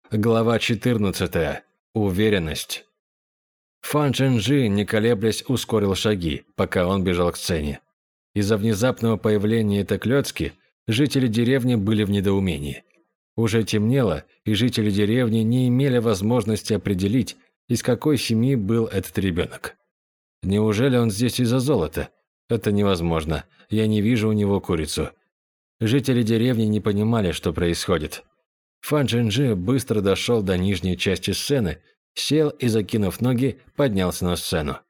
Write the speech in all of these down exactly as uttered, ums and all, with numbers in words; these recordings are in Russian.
Глава четырнадцатая. Уверенность. Фан Чжэньжи, не колеблясь, ускорил шаги, пока он бежал к сцене. Из-за внезапного появления этой клёцки жители деревни были в недоумении. Уже темнело, и жители деревни не имели возможности определить, из какой семьи был этот ребенок. Неужели он здесь из-за золота? Это невозможно. Я не вижу у него курицу. Жители деревни не понимали, что происходит. Фан Чжэньжи быстро дошел до нижней части сцены, сел и, закинув ноги, поднялся на сцену.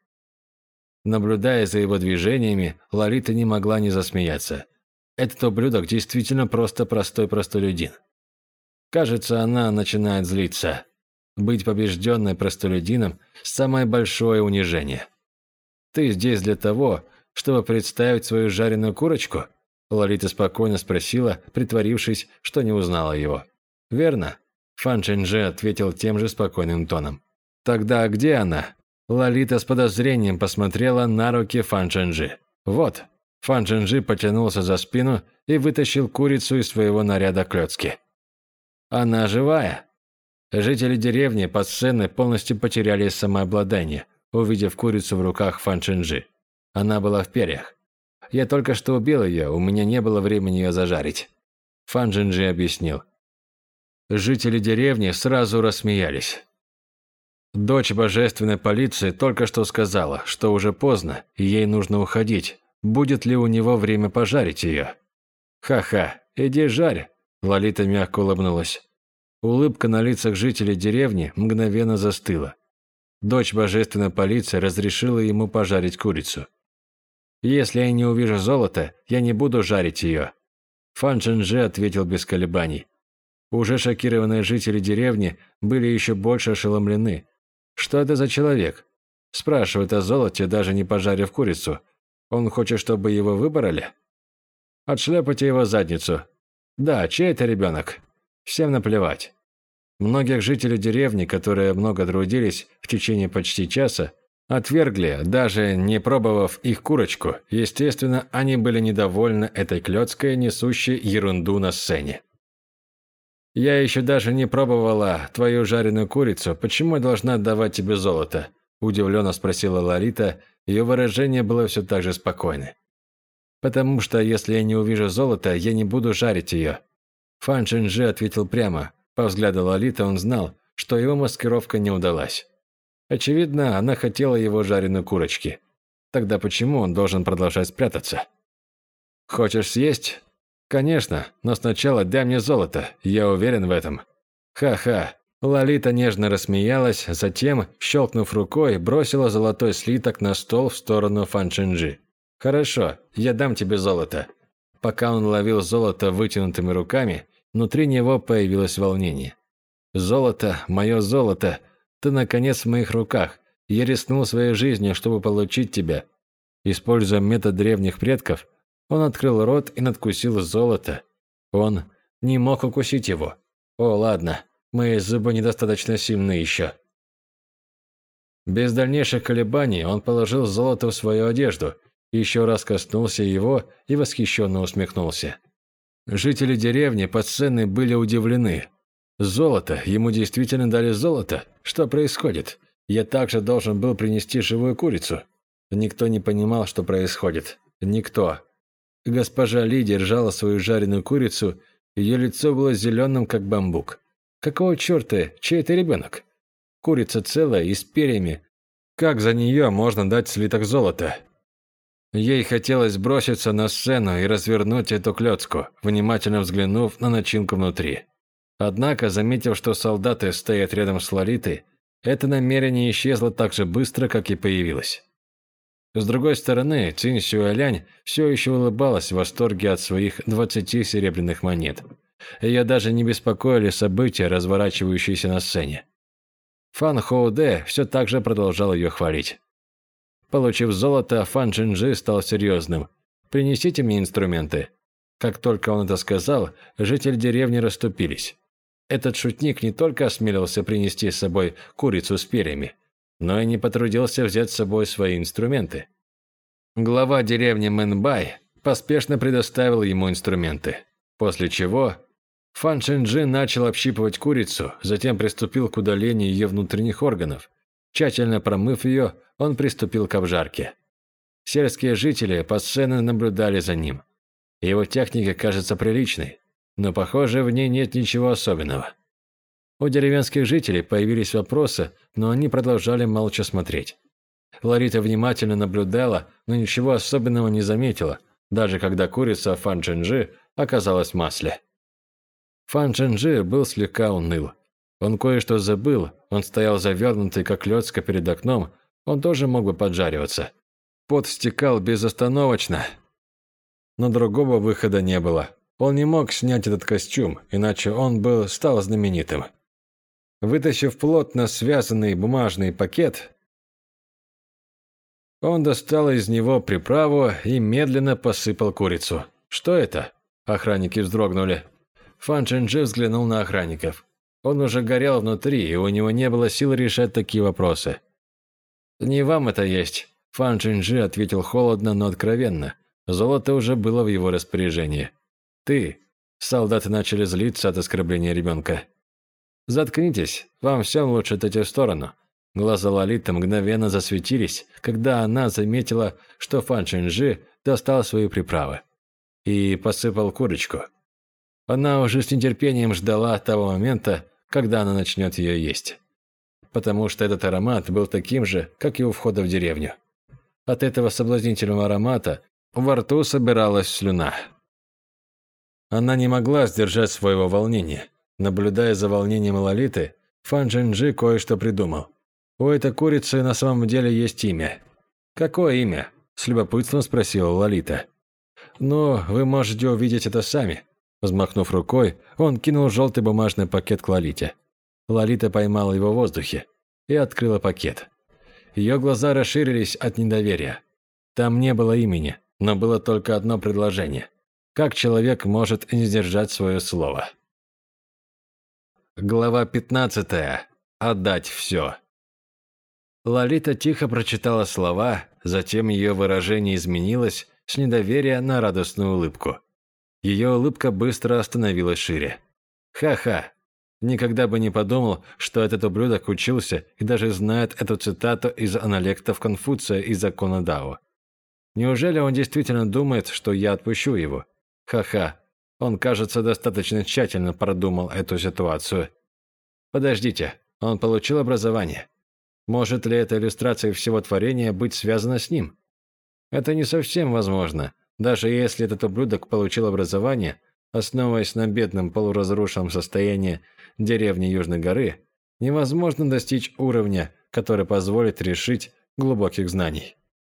Наблюдая за его движениями, Лолита не могла не засмеяться. Этот ублюдок действительно просто простой простолюдин. Кажется, она начинает злиться. Быть побежденной простолюдином – самое большое унижение. «Ты здесь для того, чтобы представить свою жареную курочку?» Лолита спокойно спросила, притворившись, что не узнала его. «Верно?» Фан Чжэньжи ответил тем же спокойным тоном. «Тогда где она?» Лолита с подозрением посмотрела на руки Фан Чжэньжи. «Вот». Фан Чжэньжи потянулся за спину и вытащил курицу из своего наряда клёцки. «Она живая?» Жители деревни под сценой полностью потеряли самообладание, увидев курицу в руках Фан Чжэньжи. Она была в перьях. «Я только что убил ее, у меня не было времени ее зажарить». Фан Чжэньжи объяснил. Жители деревни сразу рассмеялись. Дочь божественной полиции только что сказала, что уже поздно, и ей нужно уходить. Будет ли у него время пожарить ее? «Ха-ха, иди жарь», – Лолита мягко улыбнулась. Улыбка на лицах жителей деревни мгновенно застыла. Дочь божественной полиции разрешила ему пожарить курицу. «Если я не увижу золота, я не буду жарить ее», – Фан Чжэньжи ответил без колебаний. Уже шокированные жители деревни были еще больше ошеломлены. «Что это за человек?» Спрашивает о золоте, даже не пожарив курицу. Он хочет, чтобы его выбрали? Отшлепайте его задницу. Да, чей это ребенок? Всем наплевать. Многих жителей деревни, которые много трудились в течение почти часа, отвергли, даже не пробовав их курочку. Естественно, они были недовольны этой клёцкой, несущей ерунду на сцене. «Я еще даже не пробовала твою жареную курицу, почему я должна отдавать тебе золото?» – удивленно спросила Лолита, ее выражение было все так же спокойно. «Потому что, если я не увижу золото, я не буду жарить ее». Фан Чжэньжи ответил прямо. По взгляду Лолиты он знал, что его маскировка не удалась. Очевидно, она хотела его жареной курочки. Тогда почему он должен продолжать прятаться? «Хочешь съесть?» «Конечно, но сначала дай мне золото, я уверен в этом». «Ха-ха». Лолита нежно рассмеялась, затем, щелкнув рукой, бросила золотой слиток на стол в сторону Фан Чжэньжи. «Хорошо, я дам тебе золото». Пока он ловил золото вытянутыми руками, внутри него появилось волнение. «Золото, мое золото, ты наконец в моих руках. Я рискнул своей жизнью, чтобы получить тебя». Используя метод древних предков, он открыл рот и надкусил золото. Он не мог укусить его. «О, ладно, мои зубы недостаточно сильны еще». Без дальнейших колебаний он положил золото в свою одежду, еще раз коснулся его и восхищенно усмехнулся. Жители деревни под сценой были удивлены. «Золото? Ему действительно дали золото? Что происходит? Я также должен был принести живую курицу». Никто не понимал, что происходит. Никто. Госпожа Ли держала свою жареную курицу, ее лицо было зеленым, как бамбук. Какого черта, чей это ребенок? Курица целая и с перьями. Как за нее можно дать слиток золота? Ей хотелось броситься на сцену и развернуть эту клёцку, внимательно взглянув на начинку внутри. Однако, заметив, что солдаты стоят рядом с Лолитой, это намерение исчезло так же быстро, как и появилось. С другой стороны, Цинь Сюэлянь все еще улыбалась в восторге от своих двадцати серебряных монет. Ее даже не беспокоили события, разворачивающиеся на сцене. Фан Хоуде все так же продолжал ее хвалить. Получив золото, Фан Чжэньжи стал серьезным. «Принесите мне инструменты». Как только он это сказал, жители деревни расступились. Этот шутник не только осмелился принести с собой курицу с перьями, но и не потрудился взять с собой свои инструменты. Глава деревни Мэнбай поспешно предоставил ему инструменты, после чего Фан Чжэньчжи начал общипывать курицу, затем приступил к удалению ее внутренних органов. Тщательно промыв ее, он приступил к обжарке. Сельские жители постоянно наблюдали за ним. Его техника кажется приличной, но, похоже, в ней нет ничего особенного. У деревенских жителей появились вопросы, но они продолжали молча смотреть. Лолита внимательно наблюдала, но ничего особенного не заметила, даже когда курица Фан Чжэньчжи оказалась в масле. Фан Чжэньчжи был слегка уныл. Он кое-что забыл, он стоял завернутый, как лёцка перед окном, он тоже мог бы поджариваться. Пот стекал безостановочно, но другого выхода не было. Он не мог снять этот костюм, иначе он бы стал знаменитым. Вытащив плотно связанный бумажный пакет, он достал из него приправу и медленно посыпал курицу. «Что это?» Охранники вздрогнули. Фан Чжэньчжи взглянул на охранников. Он уже горел внутри, и у него не было сил решать такие вопросы. «Не вам это есть», – Фан Чжэньчжи ответил холодно, но откровенно. Золото уже было в его распоряжении. «Ты». Солдаты начали злиться от оскорбления ребенка. «Заткнитесь, вам всем лучше отойти в сторону». Глаза Лолиты мгновенно засветились, когда она заметила, что Фан Чжэньчжи достал свои приправы и посыпал курочку. Она уже с нетерпением ждала того момента, когда она начнет ее есть. Потому что этот аромат был таким же, как и у входа в деревню. От этого соблазнительного аромата во рту собиралась слюна. Она не могла сдержать своего волнения. Наблюдая за волнением Лолиты, Фан Чжэньчжи кое-что придумал. У этой курицы на самом деле есть имя. «Какое имя?» – с любопытством спросила Лолита. «Ну, вы можете увидеть это сами». Взмахнув рукой, он кинул желтый бумажный пакет к Лолите. Лолита поймала его в воздухе и открыла пакет. Ее глаза расширились от недоверия. Там не было имени, но было только одно предложение. Как человек может не сдержать свое слово? Глава пятнадцатая. Отдать все. Лолита тихо прочитала слова, затем ее выражение изменилось с недоверия на радостную улыбку. Ее улыбка быстро становилась шире. Ха-ха. Никогда бы не подумал, что этот ублюдок учился и даже знает эту цитату из аналектов Конфуция и закона Дао. Неужели он действительно думает, что я отпущу его? Ха-ха. Он, кажется, достаточно тщательно продумал эту ситуацию. Подождите, он получил образование. Может ли эта иллюстрация всего творения быть связана с ним? Это не совсем возможно. Даже если этот ублюдок получил образование, основываясь на бедном полуразрушенном состоянии деревни Южной горы, невозможно достичь уровня, который позволит решить глубоких знаний.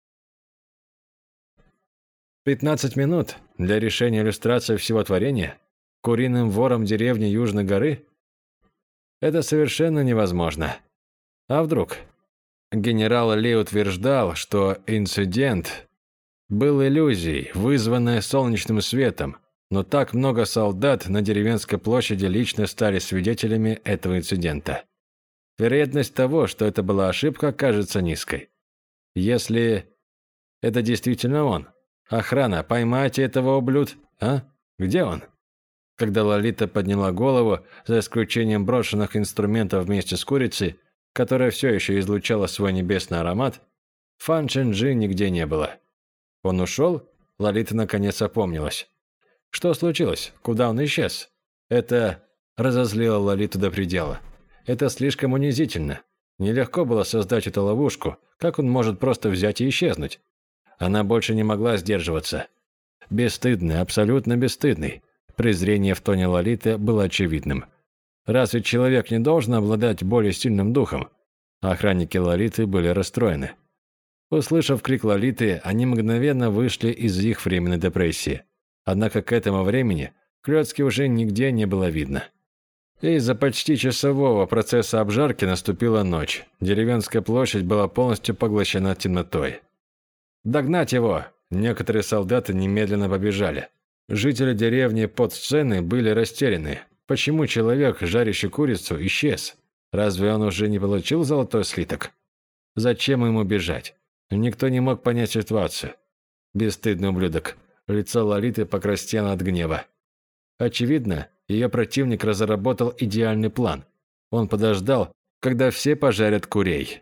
пятнадцать минут для решения иллюстрации всего творения? Куриным вором деревни Южной горы? Это совершенно невозможно. А вдруг? Генерал Ли утверждал, что инцидент был иллюзией, вызванной солнечным светом, но так много солдат на деревенской площади лично стали свидетелями этого инцидента. Вероятность того, что это была ошибка, кажется низкой. Если это действительно он. Охрана, поймайте этого ублюд... А? Где он? Когда Лолита подняла голову, за исключением брошенных инструментов вместе с курицей, которая все еще излучала свой небесный аромат, Фан Чжэньчжи нигде не было. Он ушел? Лолита наконец опомнилась. Что случилось? Куда он исчез? Это разозлило Лолиту до предела. Это слишком унизительно. Нелегко было создать эту ловушку. Как он может просто взять и исчезнуть? Она больше не могла сдерживаться. Бесстыдный, абсолютно бесстыдный. Презрение в тоне Лолиты было очевидным. Разве человек не должен обладать более сильным духом? Охранники Лолиты были расстроены. Услышав крик Лолиты, они мгновенно вышли из их временной депрессии. Однако к этому времени Клёцки уже нигде не было видно. Из-за почти часового процесса обжарки наступила ночь. Деревенская площадь была полностью поглощена темнотой. «Догнать его!» Некоторые солдаты немедленно побежали. Жители деревни под сценой были растеряны. Почему человек, жарящий курицу, исчез? Разве он уже не получил золотой слиток? Зачем ему бежать? Никто не мог понять ситуацию. Бесстыдный ублюдок. Лицо Лолиты покраснело от гнева. Очевидно, ее противник разработал идеальный план. Он подождал, когда все пожарят курей.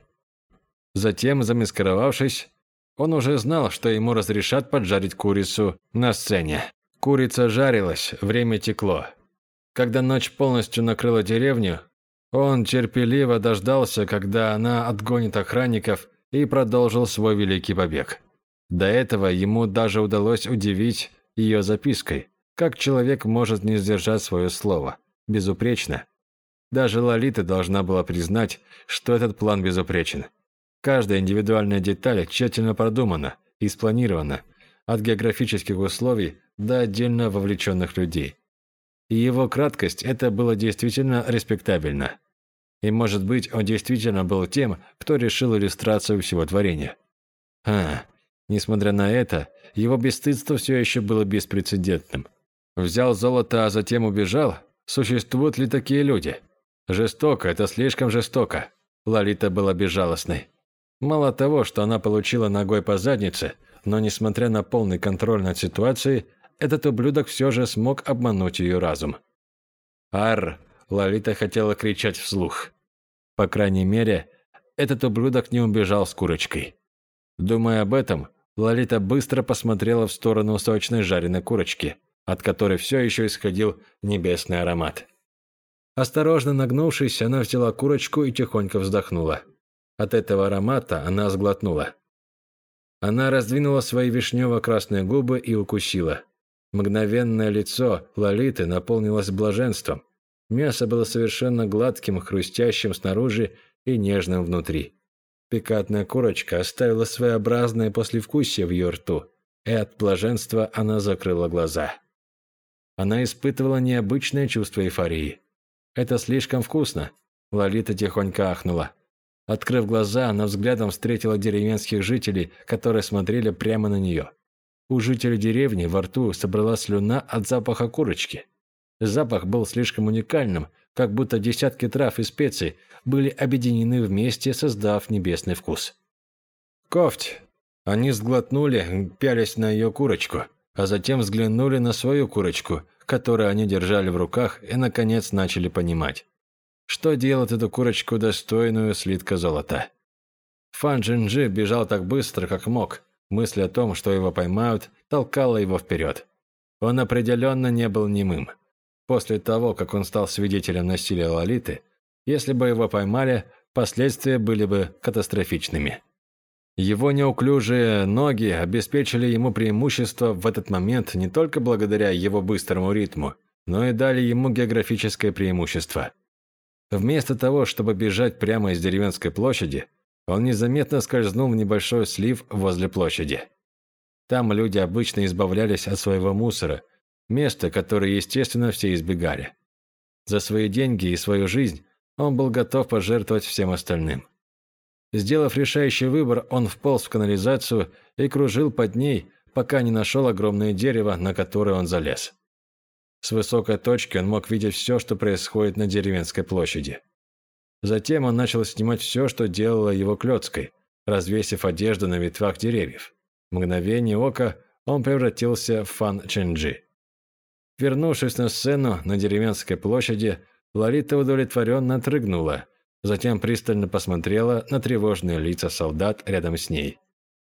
Затем, замаскировавшись, он уже знал, что ему разрешат поджарить курицу на сцене. Курица жарилась, время текло. Когда ночь полностью накрыла деревню, он терпеливо дождался, когда она отгонит охранников, и продолжил свой великий побег. До этого ему даже удалось удивить ее запиской. Как человек может не сдержать свое слово? Безупречно. Даже Лолита должна была признать, что этот план безупречен. Каждая индивидуальная деталь тщательно продумана и спланирована, от географических условий до отдельно вовлеченных людей. И его краткость – это было действительно респектабельно. И, может быть, он действительно был тем, кто решил иллюстрацию всего творения. А, несмотря на это, его бесстыдство все еще было беспрецедентным. Взял золото, а затем убежал? Существуют ли такие люди? Жестоко, это слишком жестоко. Лолита была безжалостной. Мало того, что она получила ногой по заднице, но, несмотря на полный контроль над ситуацией, этот ублюдок все же смог обмануть ее разум. «Арр!» – Лолита хотела кричать вслух. По крайней мере, этот ублюдок не убежал с курочкой. Думая об этом, Лолита быстро посмотрела в сторону сочной жареной курочки, от которой все еще исходил небесный аромат. Осторожно нагнувшись, она взяла курочку и тихонько вздохнула. От этого аромата она сглотнула. Она раздвинула свои вишнево-красные губы и укусила. Мгновенное лицо Лолиты наполнилось блаженством. Мясо было совершенно гладким, хрустящим снаружи и нежным внутри. Пикантная курочка оставила своеобразное послевкусие в ее рту, и от блаженства она закрыла глаза. Она испытывала необычное чувство эйфории. «Это слишком вкусно!» Лолита тихонько ахнула. Открыв глаза, она взглядом встретила деревенских жителей, которые смотрели прямо на нее. У жителей деревни во рту собралась слюна от запаха курочки. Запах был слишком уникальным, как будто десятки трав и специй были объединены вместе, создав небесный вкус. «Кофть!» Они сглотнули, пялись на ее курочку, а затем взглянули на свою курочку, которую они держали в руках, и, наконец, начали понимать, что делает эту курочку достойную слитка золота. Фан Джинджи бежал так быстро, как мог. Мысль о том, что его поймают, толкала его вперед. Он определенно не был немым. После того, как он стал свидетелем насилия Лолиты, если бы его поймали, последствия были бы катастрофичными. Его неуклюжие ноги обеспечили ему преимущество в этот момент не только благодаря его быстрому ритму, но и дали ему географическое преимущество. Вместо того, чтобы бежать прямо из деревенской площади, он незаметно скользнул в небольшой слив возле площади. Там люди обычно избавлялись от своего мусора, место, которое, естественно, все избегали. За свои деньги и свою жизнь он был готов пожертвовать всем остальным. Сделав решающий выбор, он вполз в канализацию и кружил под ней, пока не нашел огромное дерево, на которое он залез. С высокой точки он мог видеть все, что происходит на деревенской площади. Затем он начал снимать все, что делало его клёцкой, развесив одежду на ветвях деревьев. В мгновение ока он превратился в Фан Чэньджи. Вернувшись на сцену на деревенской площади, Лолита удовлетворенно отрыгнула, затем пристально посмотрела на тревожные лица солдат рядом с ней.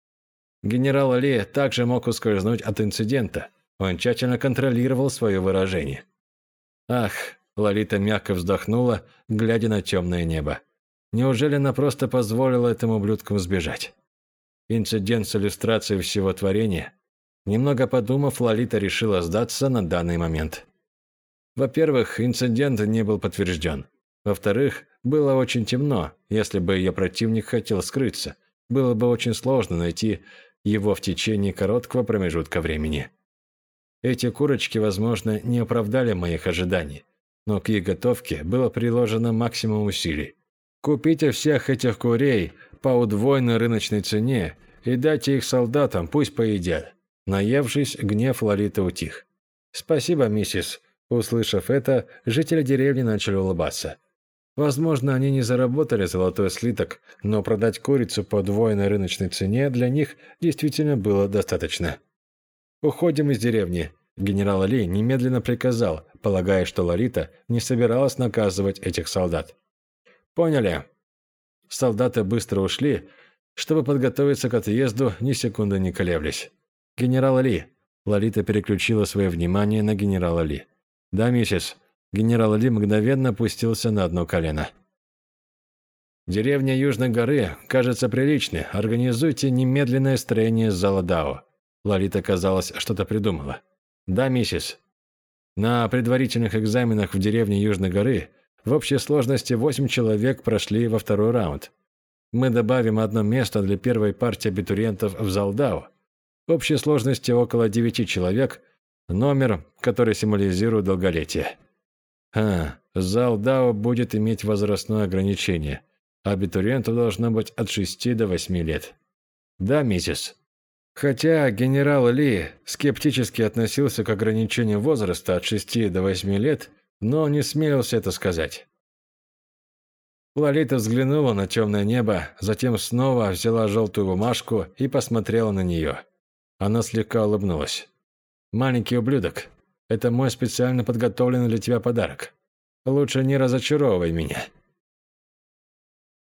Генерал Ли также мог ускользнуть от инцидента. Он тщательно контролировал свое выражение. «Ах!» – Лолита мягко вздохнула, глядя на темное небо. Неужели она просто позволила этому ублюдку сбежать? Инцидент с иллюстрацией всего творения? Немного подумав, Лолита решила сдаться на данный момент. Во-первых, инцидент не был подтвержден. Во-вторых, было очень темно. Если бы ее противник хотел скрыться, было бы очень сложно найти его в течение короткого промежутка времени. Эти курочки, возможно, не оправдали моих ожиданий, но к их готовке было приложено максимум усилий. Купите всех этих курей по удвоенной рыночной цене и дайте их солдатам, пусть поедят. Наевшись, гнев Лолиты утих. «Спасибо, миссис». Услышав это, жители деревни начали улыбаться. Возможно, они не заработали золотой слиток, но продать курицу по удвоенной рыночной цене для них действительно было достаточно. «Уходим из деревни». Генерал Ли немедленно приказал, полагая, что Лолита не собиралась наказывать этих солдат. «Поняли». Солдаты быстро ушли, чтобы подготовиться к отъезду, ни секунды не колеблясь. «Генерал Ли». Лолита переключила свое внимание на генерала Ли. «Да, миссис». Генерал Ли мгновенно опустился на одно колено. «Деревня Южной горы кажется приличной. Организуйте немедленное строение зала Дао». Лолита, казалось, что-то придумала. «Да, миссис». На предварительных экзаменах в деревне Южной горы в общей сложности восемь человек прошли во второй раунд. Мы добавим одно место для первой партии абитуриентов в зал Дао. В общей сложности около девяти человек, номер, который символизирует долголетие. А, зал Дао будет иметь возрастное ограничение. Абитуриенту должно быть от шести до восьми лет. Да, миссис. Хотя генерал Ли скептически относился к ограничению возраста от шести до восьми лет, но не смелился это сказать. Лолита взглянула на темное небо, затем снова взяла желтую бумажку и посмотрела на нее. Она слегка улыбнулась. «Маленький ублюдок, это мой специально подготовленный для тебя подарок. Лучше не разочаровывай меня».